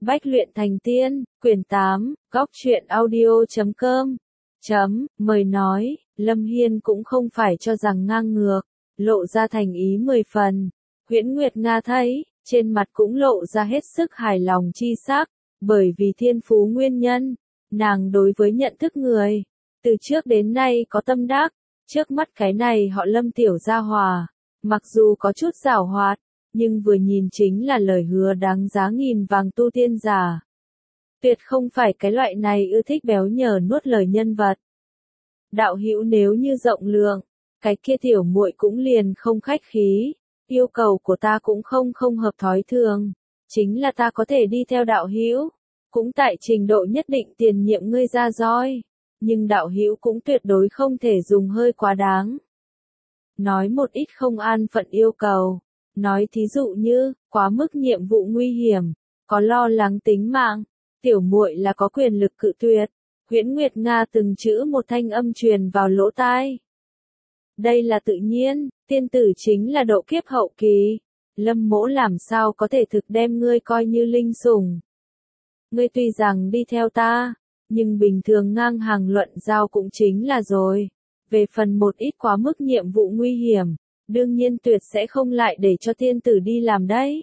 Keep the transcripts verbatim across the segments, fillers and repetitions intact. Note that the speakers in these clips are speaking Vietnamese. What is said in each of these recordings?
Bách luyện thành tiên, quyển tám, góc truyện audio chấm com. Chấm, mời nói, Lâm Hiên cũng không phải cho rằng ngang ngược, lộ ra thành ý mười phần. Huyễn Nguyệt Nga thấy, trên mặt cũng lộ ra hết sức hài lòng chi sắc, bởi vì thiên phú nguyên nhân, nàng đối với nhận thức người, từ trước đến nay có tâm đắc, trước mắt cái này họ Lâm tiểu gia hòa, mặc dù có chút giảo hoạt, nhưng vừa nhìn chính là lời hứa đáng giá nghìn vàng tu tiên giả. Tuyệt không phải cái loại này ưa thích béo nhờ nuốt lời nhân vật. Đạo hữu nếu như rộng lượng, cái kia tiểu muội cũng liền không khách khí, yêu cầu của ta cũng không không hợp thói thường, chính là ta có thể đi theo đạo hữu, cũng tại trình độ nhất định tiền nhiệm ngươi ra roi, nhưng đạo hữu cũng tuyệt đối không thể dùng hơi quá đáng. Nói một ít không an phận yêu cầu, nói thí dụ như, quá mức nhiệm vụ nguy hiểm, có lo lắng tính mạng, tiểu muội là có quyền lực cự tuyệt. Huyễn Nguyệt Nga từng chữ một thanh âm truyền vào lỗ tai. Đây là tự nhiên, tiên tử chính là độ kiếp hậu kỳ, Lâm mỗ làm sao có thể thực đem ngươi coi như linh sủng. Ngươi tuy rằng đi theo ta, nhưng bình thường ngang hàng luận giao cũng chính là rồi. Về phần một ít quá mức nhiệm vụ nguy hiểm, đương nhiên tuyệt sẽ không lại để cho tiên tử đi làm đấy.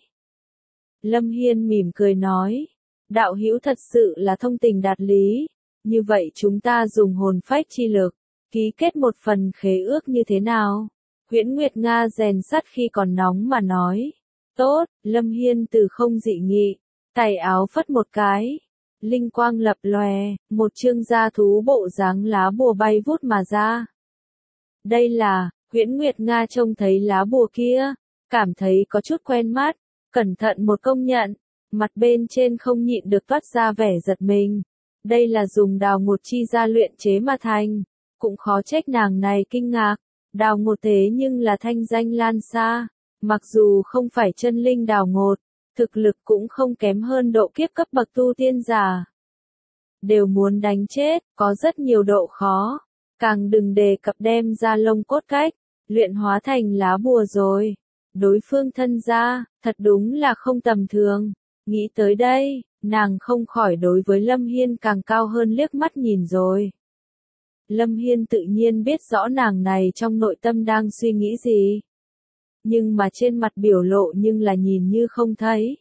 Lâm Hiên mỉm cười nói, đạo hữu thật sự là thông tình đạt lý, như vậy chúng ta dùng hồn phách chi lực, ký kết một phần khế ước như thế nào? Huyễn Nguyệt Nga rèn sắt khi còn nóng mà nói, tốt, Lâm Hiên từ không dị nghị, tay áo phất một cái, linh quang lập lòe, một chương gia thú bộ dáng lá bùa bay vút mà ra. Đây là, Huyễn Nguyệt Nga trông thấy lá bùa kia, cảm thấy có chút quen mắt, cẩn thận một công nhận, mặt bên trên không nhịn được toát ra vẻ giật mình. Đây là dùng đào ngột chi ra luyện chế mà thành, cũng khó trách nàng này kinh ngạc, đào ngột thế nhưng là thanh danh lan xa, mặc dù không phải chân linh đào ngột, thực lực cũng không kém hơn độ kiếp cấp bậc tu tiên giả. Đều muốn đánh chết, có rất nhiều độ khó, càng đừng đề cập đem ra lông cốt cách, luyện hóa thành lá bùa rồi. Đối phương thân gia, thật đúng là không tầm thường, nghĩ tới đây. Nàng không khỏi đối với Lâm Hiên càng cao hơn liếc mắt nhìn rồi. Lâm Hiên tự nhiên biết rõ nàng này trong nội tâm đang suy nghĩ gì. Nhưng mà trên mặt biểu lộ nhưng là nhìn như không thấy.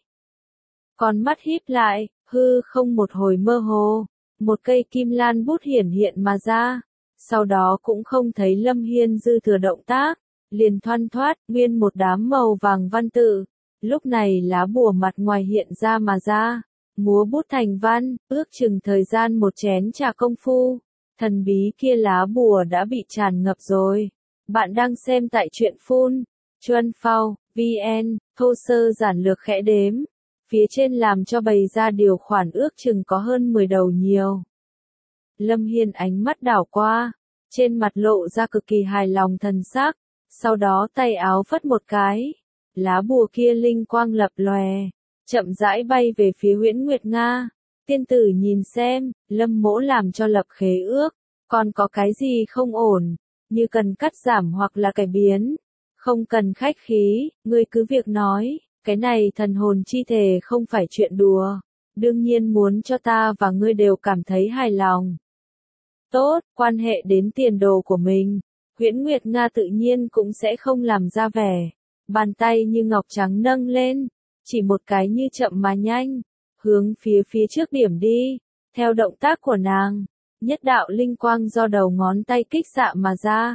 Con mắt híp lại, hư không một hồi mơ hồ, một cây kim lan bút hiển hiện mà ra. Sau đó cũng không thấy Lâm Hiên dư thừa động tác, liền thoăn thoát nguyên một đám màu vàng văn tự. Lúc này lá bùa mặt ngoài hiện ra mà ra. Múa bút thành văn, ước chừng thời gian một chén trà công phu, thần bí kia lá bùa đã bị tràn ngập rồi. Bạn đang xem tại truyện phun, Chuân Phao, vn, thô sơ giản lược khẽ đếm, phía trên làm cho bày ra điều khoản ước chừng có hơn mười đầu nhiều. Lâm Hiên ánh mắt đảo qua, trên mặt lộ ra cực kỳ hài lòng thần sắc, sau đó tay áo phất một cái, lá bùa kia linh quang lập lòe. Chậm rãi bay về phía Huyễn Nguyệt Nga, tiên tử nhìn xem, Lâm mỗ làm cho lập khế ước, còn có cái gì không ổn, như cần cắt giảm hoặc là cải biến, không cần khách khí, ngươi cứ việc nói, cái này thần hồn chi thể không phải chuyện đùa, đương nhiên muốn cho ta và ngươi đều cảm thấy hài lòng. Tốt, quan hệ đến tiền đồ của mình, Huyễn Nguyệt Nga tự nhiên cũng sẽ không làm ra vẻ, bàn tay như ngọc trắng nâng lên. Chỉ một cái như chậm mà nhanh, hướng phía phía trước điểm đi, theo động tác của nàng, nhất đạo linh quang do đầu ngón tay kích xạ mà ra.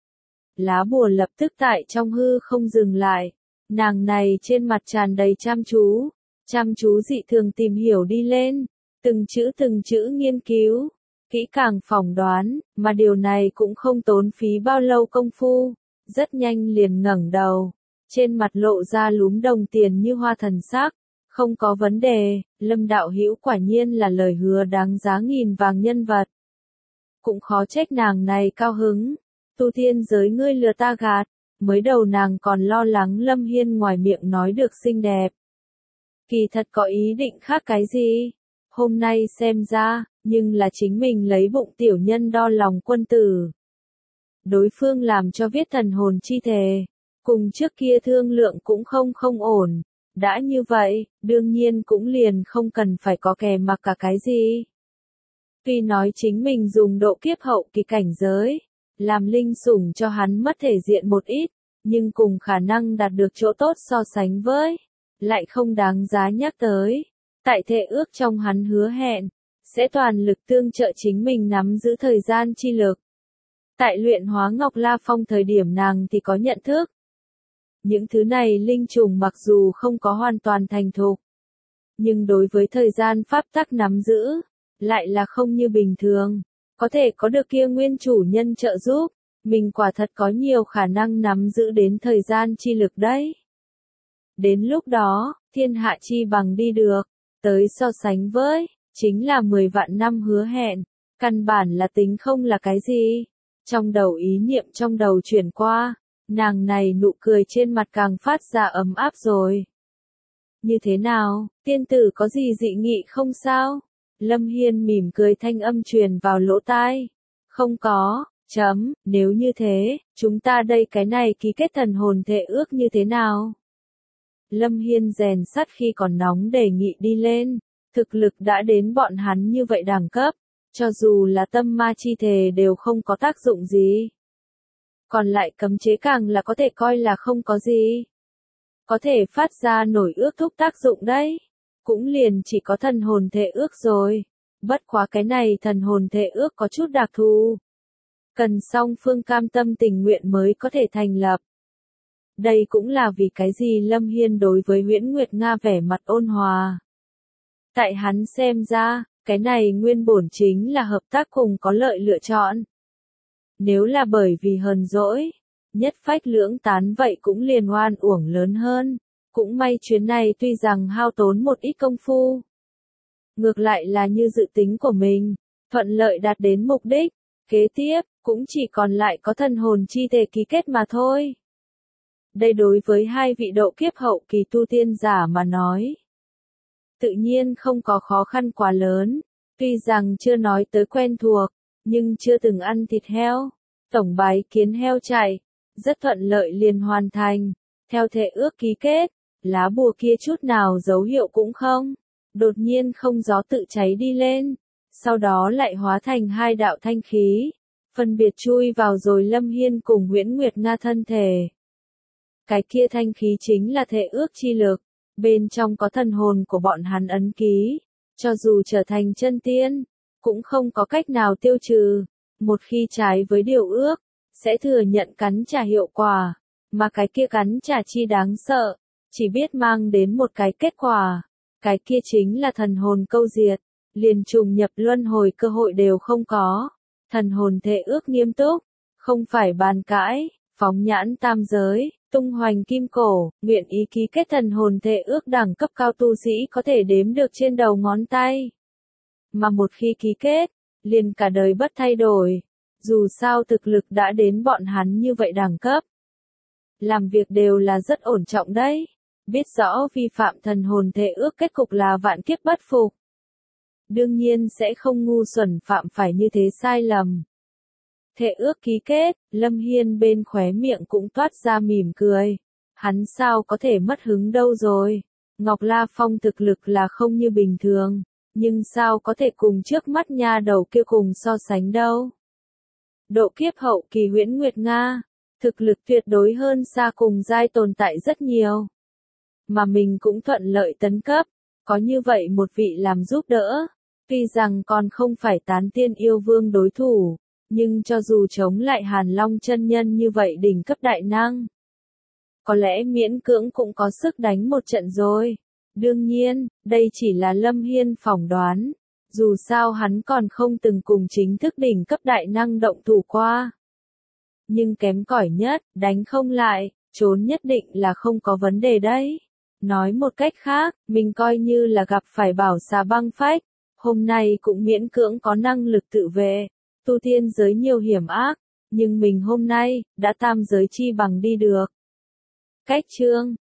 Lá bùa lập tức tại trong hư không dừng lại, nàng này trên mặt tràn đầy chăm chú, chăm chú dị thường tìm hiểu đi lên, từng chữ từng chữ nghiên cứu, kỹ càng phỏng đoán, mà điều này cũng không tốn phí bao lâu công phu, rất nhanh liền ngẩng đầu. Trên mặt lộ ra lúm đồng tiền như hoa thần sắc, không có vấn đề, Lâm đạo hữu quả nhiên là lời hứa đáng giá nghìn vàng nhân vật. Cũng khó trách nàng này cao hứng, tu tiên giới ngươi lừa ta gạt, mới đầu nàng còn lo lắng Lâm Hiên ngoài miệng nói được xinh đẹp. Kỳ thật có ý định khác cái gì, hôm nay xem ra, nhưng là chính mình lấy bụng tiểu nhân đo lòng quân tử. Đối phương làm cho viết thần hồn chi thể. Cùng trước kia thương lượng cũng không không ổn, Đã như vậy, đương nhiên cũng liền không cần phải có kè mặc cả cái gì. Tuy nói chính mình dùng độ kiếp hậu kỳ cảnh giới, làm linh sủng cho hắn mất thể diện một ít, nhưng cùng khả năng đạt được chỗ tốt so sánh với, lại không đáng giá nhắc tới. Tại thệ ước trong hắn hứa hẹn, sẽ toàn lực tương trợ chính mình nắm giữ thời gian chi lực. Tại luyện hóa Ngọc La Phong thời điểm nàng thì có nhận thức. Những thứ này linh trùng mặc dù không có hoàn toàn thành thục, nhưng đối với thời gian pháp tắc nắm giữ, lại là không như bình thường. Có thể có được kia nguyên chủ nhân trợ giúp, mình quả thật có nhiều khả năng nắm giữ đến thời gian chi lực đấy. Đến lúc đó, thiên hạ chi bằng đi được, tới so sánh với, chính là mười vạn năm hứa hẹn, căn bản là tính không là cái gì. Trong đầu ý niệm trong đầu chuyển qua, nàng này nụ cười trên mặt càng phát ra ấm áp rồi. Như thế nào, tiên tử có gì dị nghị không sao? Lâm Hiên mỉm cười thanh âm truyền vào lỗ tai. Không có, chấm, nếu như thế, chúng ta đây cái này ký kết thần hồn thệ ước như thế nào? Lâm Hiên rèn sắt khi còn nóng đề nghị đi lên, thực lực đã đến bọn hắn như vậy đẳng cấp, cho dù là tâm ma chi thề đều không có tác dụng gì. Còn lại cấm chế càng là có thể coi là không có gì. Có thể phát ra nổi ước thúc tác dụng đấy. Cũng liền chỉ có thần hồn thệ ước rồi. Bất quá cái này thần hồn thệ ước có chút đặc thù. Cần song phương cam tâm tình nguyện mới có thể thành lập. Đây cũng là vì cái gì Lâm Hiên đối với Huyễn Nguyệt Nga vẻ mặt ôn hòa. Tại hắn xem ra, cái này nguyên bổn chính là hợp tác cùng có lợi lựa chọn. Nếu là bởi vì hờn dỗi, nhất phách lưỡng tán vậy cũng liền oan uổng lớn hơn. Cũng may chuyến này tuy rằng hao tốn một ít công phu. Ngược lại là như dự tính của mình, thuận lợi đạt đến mục đích. Kế tiếp, cũng chỉ còn lại có thần hồn chi thể ký kết mà thôi. Đây đối với hai vị độ kiếp hậu kỳ tu tiên giả mà nói. Tự nhiên không có khó khăn quá lớn. Tuy rằng chưa nói tới quen thuộc, nhưng chưa từng ăn thịt heo. Tổng bái kiến heo chạy, rất thuận lợi liền hoàn thành. Theo thệ ước ký kết, lá bùa kia chút nào dấu hiệu cũng không. Đột nhiên không gió tự cháy đi lên. Sau đó lại hóa thành hai đạo thanh khí. Phân biệt chui vào rồi Lâm Hiên cùng Huyễn Nguyệt Nga thân thể. Cái kia thanh khí chính là thệ ước chi lực. Bên trong có thần hồn của bọn hắn ấn ký. Cho dù trở thành chân tiên, cũng không có cách nào tiêu trừ. Một khi trái với điều ước, sẽ thừa nhận cắn trả hiệu quả. Mà cái kia cắn trả chi đáng sợ, chỉ biết mang đến một cái kết quả. Cái kia chính là thần hồn câu diệt, liền trùng nhập luân hồi cơ hội đều không có. Thần hồn thệ ước nghiêm túc, không phải bàn cãi, phóng nhãn tam giới, tung hoành kim cổ, nguyện ý ký kết thần hồn thệ ước đẳng cấp cao tu sĩ có thể đếm được trên đầu ngón tay. Mà một khi ký kết, liền cả đời bất thay đổi. Dù sao thực lực đã đến bọn hắn như vậy đẳng cấp. Làm việc đều là rất ổn trọng đấy. Biết rõ vi phạm thần hồn thệ ước kết cục là vạn kiếp bất phục. Đương nhiên sẽ không ngu xuẩn phạm phải như thế sai lầm. Thệ ước ký kết, Lâm Hiên bên khóe miệng cũng toát ra mỉm cười. Hắn sao có thể mất hứng đâu rồi. Ngọc La Phong thực lực là không như bình thường. Nhưng sao có thể cùng trước mắt nha đầu kia cùng so sánh đâu. Độ kiếp hậu kỳ Huyễn Nguyệt Nga, thực lực tuyệt đối hơn xa cùng giai tồn tại rất nhiều. Mà mình cũng thuận lợi tấn cấp, có như vậy một vị làm giúp đỡ. Tuy rằng còn không phải tán tiên yêu vương đối thủ, nhưng cho dù chống lại Hàn Long chân nhân như vậy đỉnh cấp đại năng, có lẽ miễn cưỡng cũng có sức đánh một trận rồi. Đương nhiên, đây chỉ là Lâm Hiên phỏng đoán. Dù sao hắn còn không từng cùng chính thức đỉnh cấp đại năng động thủ qua. Nhưng kém cỏi nhất, đánh không lại, trốn nhất định là không có vấn đề đấy. Nói một cách khác, mình coi như là gặp phải bảo xà băng phách. Hôm nay cũng miễn cưỡng có năng lực tự vệ. Tu tiên giới nhiều hiểm ác, nhưng mình hôm nay, đã tam giới chi bằng đi được. Cách chương